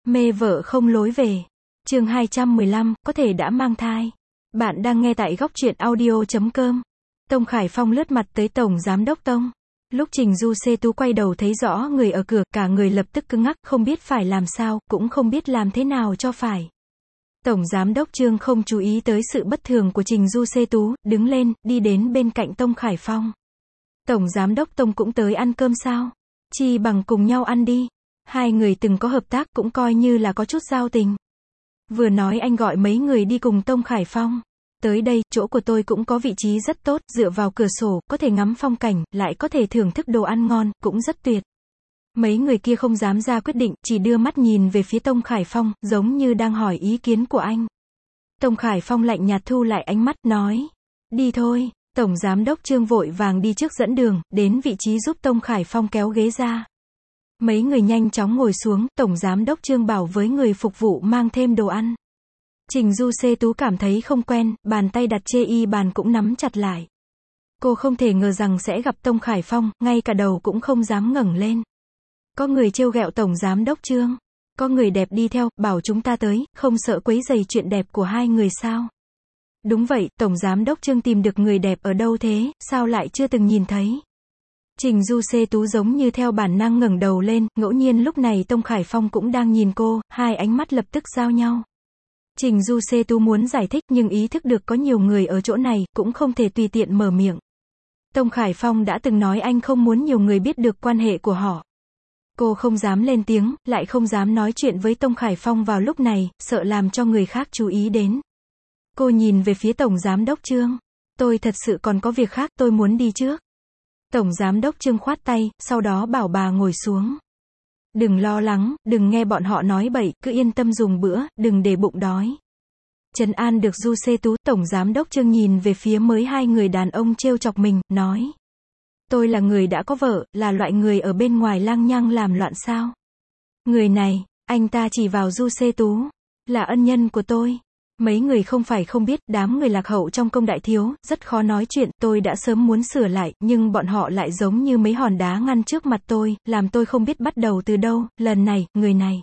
Mê vợ không lối về. Chương 215, có thể đã mang thai. Bạn đang nghe tại góc truyện audio.com. Tông Khải Phong lướt mặt tới Tổng Giám đốc Tông. Lúc Trình Du Xê Tú quay đầu thấy rõ người ở cửa, cả người lập tức cứng ngắc, không biết phải làm sao, cũng không biết làm thế nào cho phải. Tổng Giám đốc Trương không chú ý tới sự bất thường của Trình Du Xê Tú, đứng lên, đi đến bên cạnh Tông Khải Phong. Tổng Giám đốc Tông cũng tới ăn cơm sao? Chi bằng cùng nhau ăn đi. Hai người từng có hợp tác, cũng coi như là có chút giao tình. Vừa nói anh gọi mấy người đi cùng Tông Khải Phong. Tới đây, chỗ của tôi cũng có vị trí rất tốt, dựa vào cửa sổ, có thể ngắm phong cảnh, lại có thể thưởng thức đồ ăn ngon, cũng rất tuyệt. Mấy người kia không dám ra quyết định, chỉ đưa mắt nhìn về phía Tông Khải Phong, giống như đang hỏi ý kiến của anh. Tông Khải Phong lạnh nhạt thu lại ánh mắt, nói, đi thôi. Tổng Giám đốc Trương vội vàng đi trước dẫn đường, đến vị trí giúp Tông Khải Phong kéo ghế ra. Mấy người nhanh chóng ngồi xuống, Tổng Giám đốc Trương bảo với người phục vụ mang thêm đồ ăn. Trình Du Xê Tú cảm thấy không quen, bàn tay đặt chê y bàn cũng nắm chặt lại. Cô không thể ngờ rằng sẽ gặp Tông Khải Phong, ngay cả đầu cũng không dám ngẩng lên. Có người trêu ghẹo Tổng Giám đốc Trương. Có người đẹp đi theo, bảo chúng ta tới, không sợ quấy rầy chuyện đẹp của hai người sao? Đúng vậy, Tổng Giám đốc Trương tìm được người đẹp ở đâu thế, sao lại chưa từng nhìn thấy? Trình Du Xê Tú giống như theo bản năng ngẩng đầu lên, ngẫu nhiên lúc này Tông Khải Phong cũng đang nhìn cô, hai ánh mắt lập tức giao nhau. Trình Du Xê Tú muốn giải thích nhưng ý thức được có nhiều người ở chỗ này, cũng không thể tùy tiện mở miệng. Tông Khải Phong đã từng nói anh không muốn nhiều người biết được quan hệ của họ. Cô không dám lên tiếng, lại không dám nói chuyện với Tông Khải Phong vào lúc này, sợ làm cho người khác chú ý đến. Cô nhìn về phía Tổng Giám đốc Trương. Tôi thật sự còn có việc khác, tôi muốn đi trước. Tổng Giám đốc Trương khoát tay, sau đó bảo bà ngồi xuống. Đừng lo lắng, đừng nghe bọn họ nói bậy, cứ yên tâm dùng bữa, đừng để bụng đói. Trấn an được Du Xê Tú, Tổng Giám đốc Trương nhìn về phía mới hai người đàn ông trêu chọc mình, nói. Tôi là người đã có vợ, là loại người ở bên ngoài lang nhăng làm loạn sao? Người này, anh ta chỉ vào Du Xê Tú, là ân nhân của tôi. Mấy người không phải không biết, đám người lạc hậu trong công đại thiếu, rất khó nói chuyện, tôi đã sớm muốn sửa lại, nhưng bọn họ lại giống như mấy hòn đá ngăn trước mặt tôi, làm tôi không biết bắt đầu từ đâu, lần này, người này.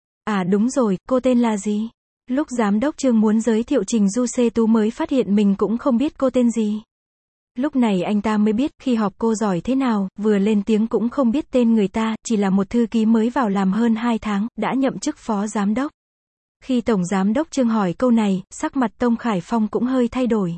À đúng rồi, cô tên là gì? Lúc Giám đốc Trương muốn giới thiệu Trình Du Xê Tú mới phát hiện mình cũng không biết cô tên gì. Lúc này anh ta mới biết, khi họp cô giỏi thế nào, vừa lên tiếng cũng không biết tên người ta, chỉ là một thư ký mới vào làm hơn 2 tháng, đã nhậm chức phó giám đốc. Khi Tổng Giám đốc Trương hỏi câu này, sắc mặt Tông Khải Phong cũng hơi thay đổi.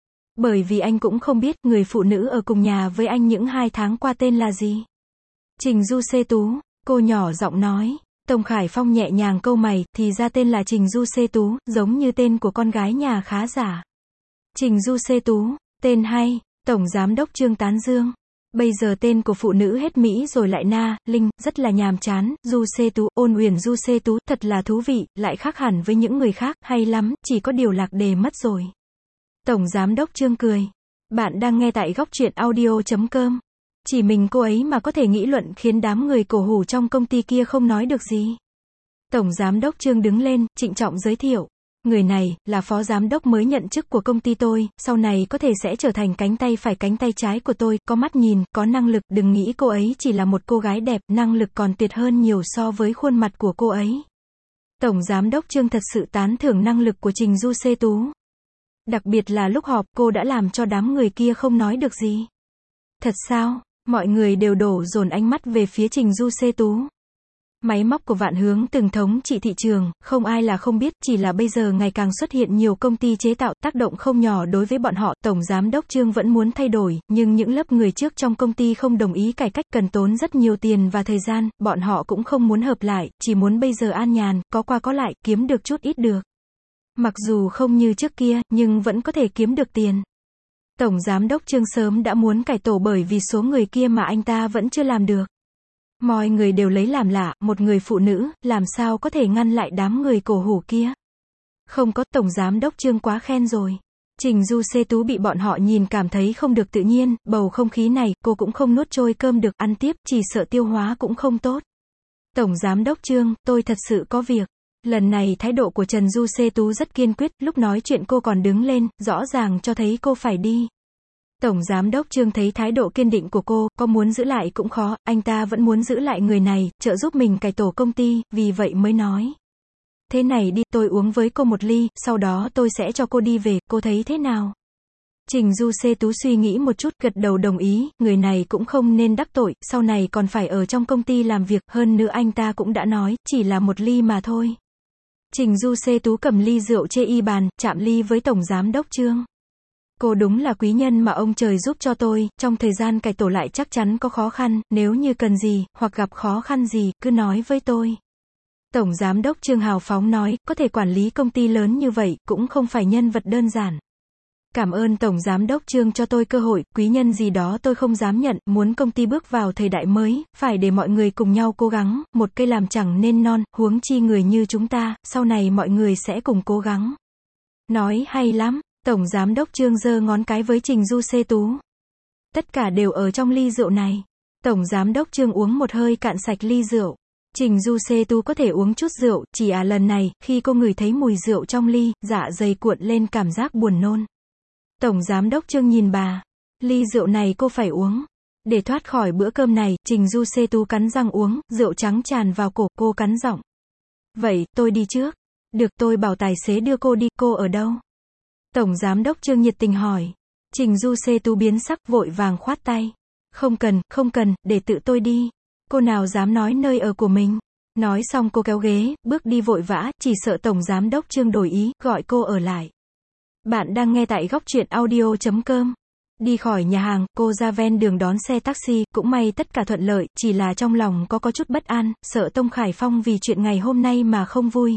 Bởi vì anh cũng không biết, người phụ nữ ở cùng nhà với anh những 2 tháng qua tên là gì. Trình Du Xê Tú, cô nhỏ giọng nói. Tông Khải Phong nhẹ nhàng cau mày, thì ra tên là Trình Du Xê Tú, giống như tên của con gái nhà khá giả. Trình Du Xê Tú, tên hay, Tổng Giám đốc Trương tán dương. Bây giờ tên của phụ nữ hết Mỹ rồi lại na, linh, rất là nhàm chán, Du Xê Tú, Ôn Uyển Du Xê Tú, thật là thú vị, lại khác hẳn với những người khác, hay lắm, chỉ có điều lạc đề mất rồi. Tổng Giám đốc Trương cười. Bạn đang nghe tại góc truyện audio.com. Chỉ mình cô ấy mà có thể nghĩ luận khiến đám người cổ hủ trong công ty kia không nói được gì. Tổng Giám đốc Trương đứng lên, trịnh trọng giới thiệu. Người này, là phó giám đốc mới nhận chức của công ty tôi, sau này có thể sẽ trở thành cánh tay phải cánh tay trái của tôi, có mắt nhìn, có năng lực, đừng nghĩ cô ấy chỉ là một cô gái đẹp, năng lực còn tuyệt hơn nhiều so với khuôn mặt của cô ấy. Tổng Giám đốc Trương thật sự tán thưởng năng lực của Trình Du Xê Tú. Đặc biệt là lúc họp, cô đã làm cho đám người kia không nói được gì. Thật sao? Mọi người đều đổ dồn ánh mắt về phía Trình Du Xê Tú. Máy móc của Vạn Hướng từng thống trị thị trường, không ai là không biết, chỉ là bây giờ ngày càng xuất hiện nhiều công ty chế tạo, tác động không nhỏ đối với bọn họ. Tổng Giám đốc Trương vẫn muốn thay đổi, nhưng những lớp người trước trong công ty không đồng ý cải cách, cần tốn rất nhiều tiền và thời gian, bọn họ cũng không muốn hợp lại, chỉ muốn bây giờ an nhàn, có qua có lại, kiếm được chút ít được. Mặc dù không như trước kia, nhưng vẫn có thể kiếm được tiền. Tổng Giám đốc Trương sớm đã muốn cải tổ bởi vì số người kia mà anh ta vẫn chưa làm được. Mọi người đều lấy làm lạ, một người phụ nữ, làm sao có thể ngăn lại đám người cổ hủ kia. Không có, Tổng Giám đốc Trương quá khen rồi. Trình Du Xê Tú bị bọn họ nhìn cảm thấy không được tự nhiên, bầu không khí này, cô cũng không nuốt trôi cơm được, ăn tiếp, chỉ sợ tiêu hóa cũng không tốt. Tổng Giám đốc Trương, tôi thật sự có việc. Lần này thái độ của Trần Du Xê Tú rất kiên quyết, lúc nói chuyện cô còn đứng lên, rõ ràng cho thấy cô phải đi. Tổng Giám đốc Trương thấy thái độ kiên định của cô, có muốn giữ lại cũng khó, anh ta vẫn muốn giữ lại người này, trợ giúp mình cải tổ công ty, vì vậy mới nói. Thế này đi, tôi uống với cô một ly, sau đó tôi sẽ cho cô đi về, cô thấy thế nào? Trình Du Xê Tú suy nghĩ một chút, gật đầu đồng ý, người này cũng không nên đắc tội, sau này còn phải ở trong công ty làm việc, hơn nữa anh ta cũng đã nói, chỉ là một ly mà thôi. Trình Du Xê Tú cầm ly rượu chê y bàn, chạm ly với Tổng Giám đốc Trương. Cô đúng là quý nhân mà ông trời giúp cho tôi, trong thời gian cải tổ lại chắc chắn có khó khăn, nếu như cần gì, hoặc gặp khó khăn gì, cứ nói với tôi. Tổng Giám đốc Trương hào phóng nói, có thể quản lý công ty lớn như vậy, cũng không phải nhân vật đơn giản. Cảm ơn Tổng Giám đốc Trương cho tôi cơ hội, quý nhân gì đó tôi không dám nhận, muốn công ty bước vào thời đại mới, phải để mọi người cùng nhau cố gắng, một cây làm chẳng nên non, huống chi người như chúng ta, sau này mọi người sẽ cùng cố gắng. Nói hay lắm, Tổng Giám đốc Trương giơ ngón cái với Trình Du Xê Tú. Tất cả đều ở trong ly rượu này. Tổng Giám đốc Trương uống một hơi cạn sạch ly rượu. Trình Du Xê Tú có thể uống chút rượu, chỉ lần này, khi cô ngửi thấy mùi rượu trong ly, dạ dày cuộn lên cảm giác buồn nôn. Tổng Giám đốc Trương nhìn bà. Ly rượu này cô phải uống. Để thoát khỏi bữa cơm này, Trình Du Xê Tú cắn răng uống, rượu trắng tràn vào cổ, cô cắn giọng. Vậy, tôi đi trước. Được, tôi bảo tài xế đưa cô đi, cô ở đâu? Tổng Giám đốc Trương nhiệt tình hỏi. Trình Du Xê Tú biến sắc, vội vàng khoát tay. Không cần, để tự tôi đi. Cô nào dám nói nơi ở của mình. Nói xong cô kéo ghế, bước đi vội vã, chỉ sợ Tổng Giám đốc Trương đổi ý, gọi cô ở lại. Bạn đang nghe tại góc truyện audio.com. Đi khỏi nhà hàng, cô ra ven đường đón xe taxi, cũng may tất cả thuận lợi, chỉ là trong lòng có chút bất an, sợ Tông Khải Phong vì chuyện ngày hôm nay mà không vui.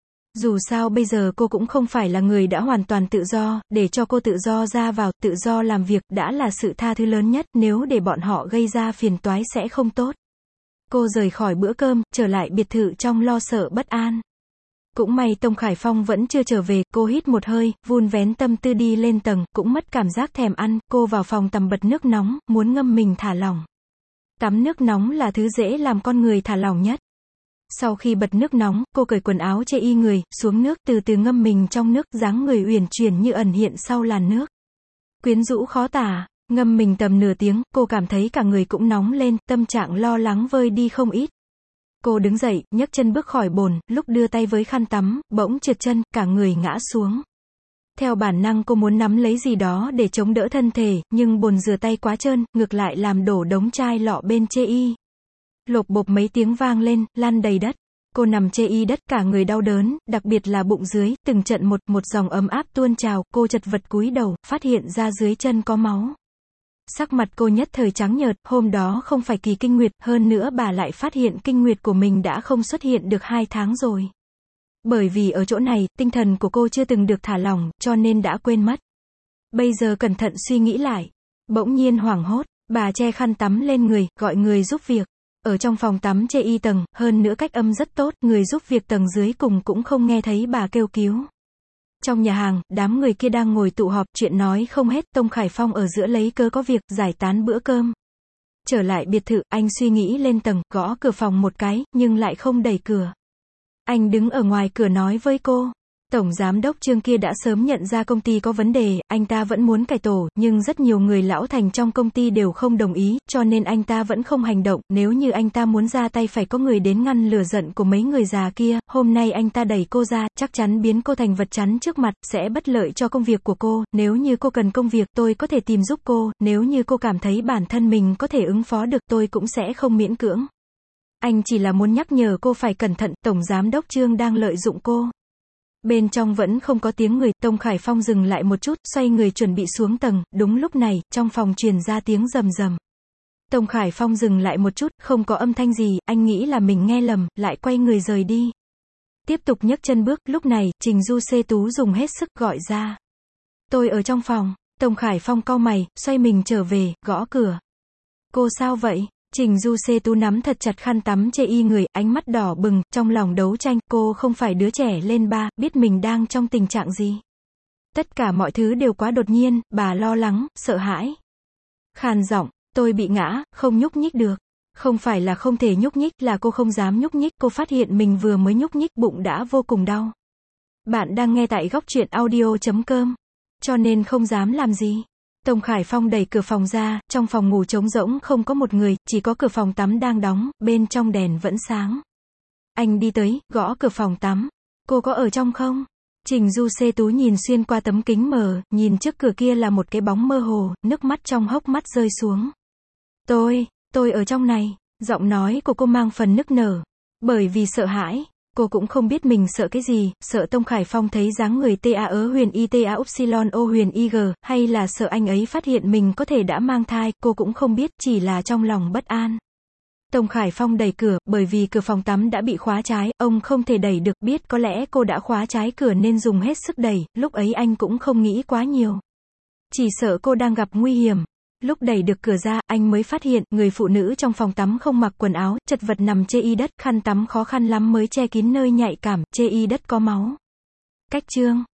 Dù sao bây giờ cô cũng không phải là người đã hoàn toàn tự do, để cho cô tự do ra vào, tự do làm việc, đã là sự tha thứ lớn nhất, nếu để bọn họ gây ra phiền toái sẽ không tốt. Cô rời khỏi bữa cơm, trở lại biệt thự trong lo sợ bất an. Cũng may Tông Khải Phong vẫn chưa trở về, cô hít một hơi, vun vén tâm tư đi lên tầng, cũng mất cảm giác thèm ăn, cô vào phòng tắm bật nước nóng, muốn ngâm mình thả lỏng. Tắm nước nóng là thứ dễ làm con người thả lỏng nhất. Sau khi bật nước nóng, cô cởi quần áo che y người, xuống nước từ từ ngâm mình trong nước, dáng người uyển chuyển như ẩn hiện sau làn nước. Quyến rũ khó tả, ngâm mình tầm nửa tiếng, cô cảm thấy cả người cũng nóng lên, tâm trạng lo lắng vơi đi không ít. Cô đứng dậy, nhấc chân bước khỏi bồn, lúc đưa tay với khăn tắm, bỗng trượt chân, cả người ngã xuống. Theo bản năng cô muốn nắm lấy gì đó để chống đỡ thân thể, nhưng bồn rửa tay quá trơn, ngược lại làm đổ đống chai lọ bên chê y. Lộp bộp mấy tiếng vang lên, lăn đầy đất. Cô nằm chê y đất, cả người đau đớn, đặc biệt là bụng dưới, từng trận một dòng ấm áp tuôn trào, cô chật vật cúi đầu, phát hiện ra dưới chân có máu. Sắc mặt cô nhất thời trắng nhợt, hôm đó không phải kỳ kinh nguyệt, hơn nữa bà lại phát hiện kinh nguyệt của mình đã không xuất hiện được 2 tháng rồi. Bởi vì ở chỗ này, tinh thần của cô chưa từng được thả lỏng, cho nên đã quên mất. Bây giờ cẩn thận suy nghĩ lại. Bỗng nhiên hoảng hốt, bà che khăn tắm lên người, gọi người giúp việc. Ở trong phòng tắm chê y tầng, hơn nữa cách âm rất tốt, người giúp việc tầng dưới cùng cũng không nghe thấy bà kêu cứu. Trong nhà hàng, đám người kia đang ngồi tụ họp, chuyện nói không hết, Tông Khải Phong ở giữa lấy cớ có việc, giải tán bữa cơm. Trở lại biệt thự, anh suy nghĩ lên tầng, gõ cửa phòng một cái, nhưng lại không đẩy cửa. Anh đứng ở ngoài cửa nói với cô. Tổng Giám đốc Trương kia đã sớm nhận ra công ty có vấn đề, anh ta vẫn muốn cải tổ, nhưng rất nhiều người lão thành trong công ty đều không đồng ý, cho nên anh ta vẫn không hành động, nếu như anh ta muốn ra tay phải có người đến ngăn lửa giận của mấy người già kia, hôm nay anh ta đẩy cô ra, chắc chắn biến cô thành vật chắn trước mặt, sẽ bất lợi cho công việc của cô, nếu như cô cần công việc, tôi có thể tìm giúp cô, nếu như cô cảm thấy bản thân mình có thể ứng phó được, tôi cũng sẽ không miễn cưỡng. Anh chỉ là muốn nhắc nhở cô phải cẩn thận, Tổng Giám đốc Trương đang lợi dụng cô. Bên trong vẫn không có tiếng người, Tông Khải Phong dừng lại một chút, xoay người chuẩn bị xuống tầng, đúng lúc này, trong phòng truyền ra tiếng rầm rầm. Tông Khải Phong dừng lại một chút, không có âm thanh gì, anh nghĩ là mình nghe lầm, lại quay người rời đi. Tiếp tục nhấc chân bước, lúc này, Trình Du Xê Tú dùng hết sức gọi ra. Tôi ở trong phòng. Tông Khải Phong cau mày, xoay mình trở về, gõ cửa. Cô sao vậy? Trình Du Xê Tú nắm thật chặt khăn tắm chê y người, ánh mắt đỏ bừng, trong lòng đấu tranh, cô không phải đứa trẻ lên 3, biết mình đang trong tình trạng gì. Tất cả mọi thứ đều quá đột nhiên, bà lo lắng, sợ hãi. Khàn giọng, tôi bị ngã, không nhúc nhích được. Không phải là không thể nhúc nhích, là cô không dám nhúc nhích, cô phát hiện mình vừa mới nhúc nhích, bụng đã vô cùng đau. Bạn đang nghe tại góc truyện audio.com, cho nên không dám làm gì. Tông Khải Phong đẩy cửa phòng ra, trong phòng ngủ trống rỗng không có một người, chỉ có cửa phòng tắm đang đóng, bên trong đèn vẫn sáng. Anh đi tới, gõ cửa phòng tắm. Cô có ở trong không? Trình Du Xê Tú nhìn xuyên qua tấm kính mờ, nhìn trước cửa kia là một cái bóng mơ hồ, nước mắt trong hốc mắt rơi xuống. Tôi ở trong này. Giọng nói của cô mang phần nức nở. Bởi vì sợ hãi. Cô cũng không biết mình sợ cái gì, sợ Tông Khải Phong thấy dáng người ta huyền y ta upsilon o huyền y g, hay là sợ anh ấy phát hiện mình có thể đã mang thai, cô cũng không biết, chỉ là trong lòng bất an. Tông Khải Phong đẩy cửa, bởi vì cửa phòng tắm đã bị khóa trái, ông không thể đẩy được, biết có lẽ cô đã khóa trái cửa nên dùng hết sức đẩy, lúc ấy anh cũng không nghĩ quá nhiều. Chỉ sợ cô đang gặp nguy hiểm. Lúc đẩy được cửa ra, anh mới phát hiện, người phụ nữ trong phòng tắm không mặc quần áo, chật vật nằm chê y đất, khăn tắm khó khăn lắm mới che kín nơi nhạy cảm, chê y đất có máu. Cách chương